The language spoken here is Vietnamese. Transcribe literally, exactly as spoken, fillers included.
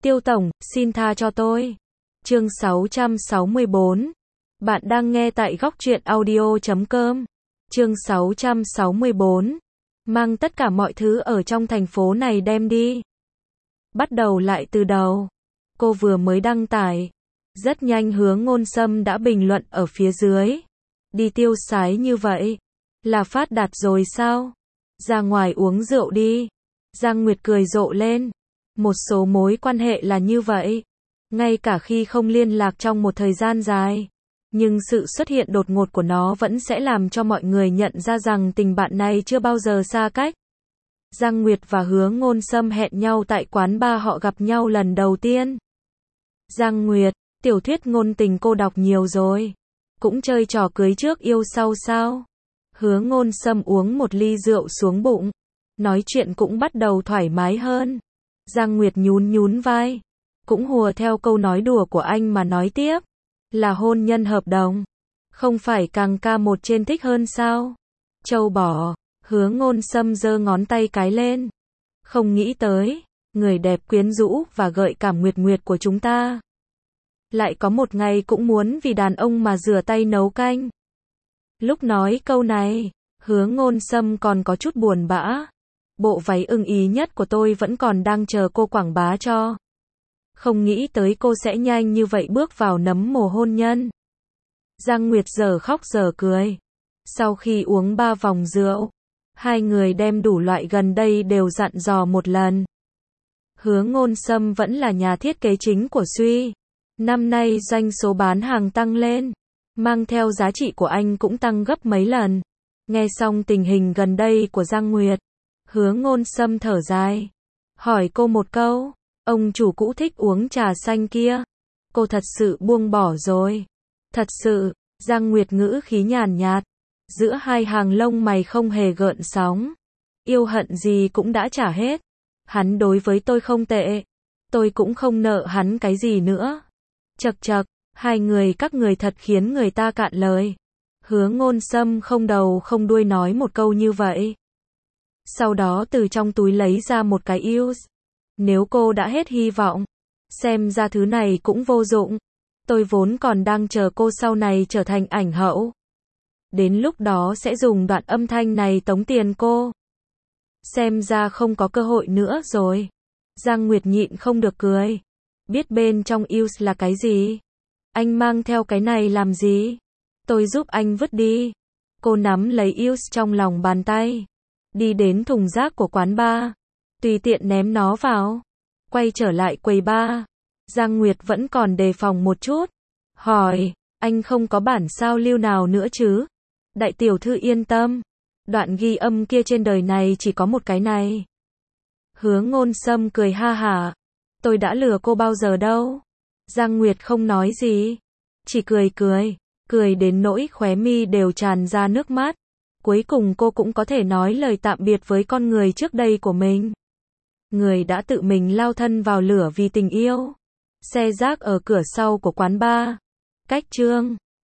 Tiêu tổng, xin tha cho tôi. Chương sáu trăm sáu mươi bốn. Bạn đang nghe tại góc truyện audio chấm com. Chương sáu trăm sáu mươi bốn. Mang tất cả mọi thứ ở trong thành phố này đem đi. Bắt đầu lại từ đầu. Cô vừa mới đăng tải. Rất nhanh Hứa Ngôn Sâm đã bình luận ở phía dưới. Đi tiêu sái như vậy. Là phát đạt rồi sao? Ra ngoài uống rượu đi. Giang Nguyệt cười rộ lên. Một số mối quan hệ là như vậy. Ngay cả khi không liên lạc trong một thời gian dài. Nhưng sự xuất hiện đột ngột của nó vẫn sẽ làm cho mọi người nhận ra rằng tình bạn này chưa bao giờ xa cách. Giang Nguyệt và Hứa Ngôn Sâm hẹn nhau tại quán bar, họ gặp nhau lần đầu tiên. Giang Nguyệt, tiểu thuyết ngôn tình cô đọc nhiều rồi. Cũng chơi trò cưới trước yêu sau sao? Hứa Ngôn Sâm uống một ly rượu xuống bụng. Nói chuyện cũng bắt đầu thoải mái hơn. Giang Nguyệt nhún nhún vai. Cũng hùa theo câu nói đùa của anh mà nói tiếp. Là hôn nhân hợp đồng. Không phải càng ca một trên thích hơn sao? Châu bò. Hứa Ngôn Sâm giơ ngón tay cái lên. Không nghĩ tới. Người đẹp quyến rũ và gợi cảm Nguyệt Nguyệt của chúng ta. Lại có một ngày cũng muốn vì đàn ông mà rửa tay nấu canh. Lúc nói câu này, Hứa Ngôn Sâm còn có chút buồn bã. Bộ váy ưng ý nhất của tôi vẫn còn đang chờ cô quảng bá cho. Không nghĩ tới cô sẽ nhanh như vậy bước vào nấm mồ hôn nhân. Giang Nguyệt giờ khóc giờ cười. Sau khi uống ba vòng rượu, hai người đem đủ loại gần đây đều dặn dò một lần. Hứa Ngôn Sâm vẫn là nhà thiết kế chính của Suy. Năm nay doanh số bán hàng tăng lên. Mang theo giá trị của anh cũng tăng gấp mấy lần. Nghe xong tình hình gần đây của Giang Nguyệt, Hứa Ngôn Sâm thở dài. Hỏi cô một câu, ông chủ cũ thích uống trà xanh kia, cô thật sự buông bỏ rồi? Thật sự, Giang Nguyệt ngữ khí nhàn nhạt. Giữa hai hàng lông mày không hề gợn sóng. Yêu hận gì cũng đã trả hết. Hắn đối với tôi không tệ. Tôi cũng không nợ hắn cái gì nữa. Chậc chậc, hai người các người thật khiến người ta cạn lời. Hứa Ngôn Sâm không đầu không đuôi nói một câu như vậy. Sau đó từ trong túi lấy ra một cái i u ét. Nếu cô đã hết hy vọng, xem ra thứ này cũng vô dụng. Tôi vốn còn đang chờ cô sau này trở thành ảnh hậu. Đến lúc đó sẽ dùng đoạn âm thanh này tống tiền cô. Xem ra không có cơ hội nữa rồi. Giang Nguyệt nhịn không được cười. Biết bên trong i u ét là cái gì? Anh mang theo cái này làm gì? Tôi giúp anh vứt đi. Cô nắm lấy i u ét trong lòng bàn tay. Đi đến thùng rác của quán bar. Tùy tiện ném nó vào. Quay trở lại quầy bar. Giang Nguyệt vẫn còn đề phòng một chút. Hỏi, anh không có bản sao lưu nào nữa chứ? Đại tiểu thư yên tâm. Đoạn ghi âm kia trên đời này chỉ có một cái này. Hứa Ngôn Sâm cười ha hả. Tôi đã lừa cô bao giờ đâu. Giang Nguyệt không nói gì. Chỉ cười cười. Cười đến nỗi khóe mi đều tràn ra nước mắt. Cuối cùng cô cũng có thể nói lời tạm biệt với con người trước đây của mình. Người đã tự mình lao thân vào lửa vì tình yêu. Xe rác ở cửa sau của quán bar. Cách chương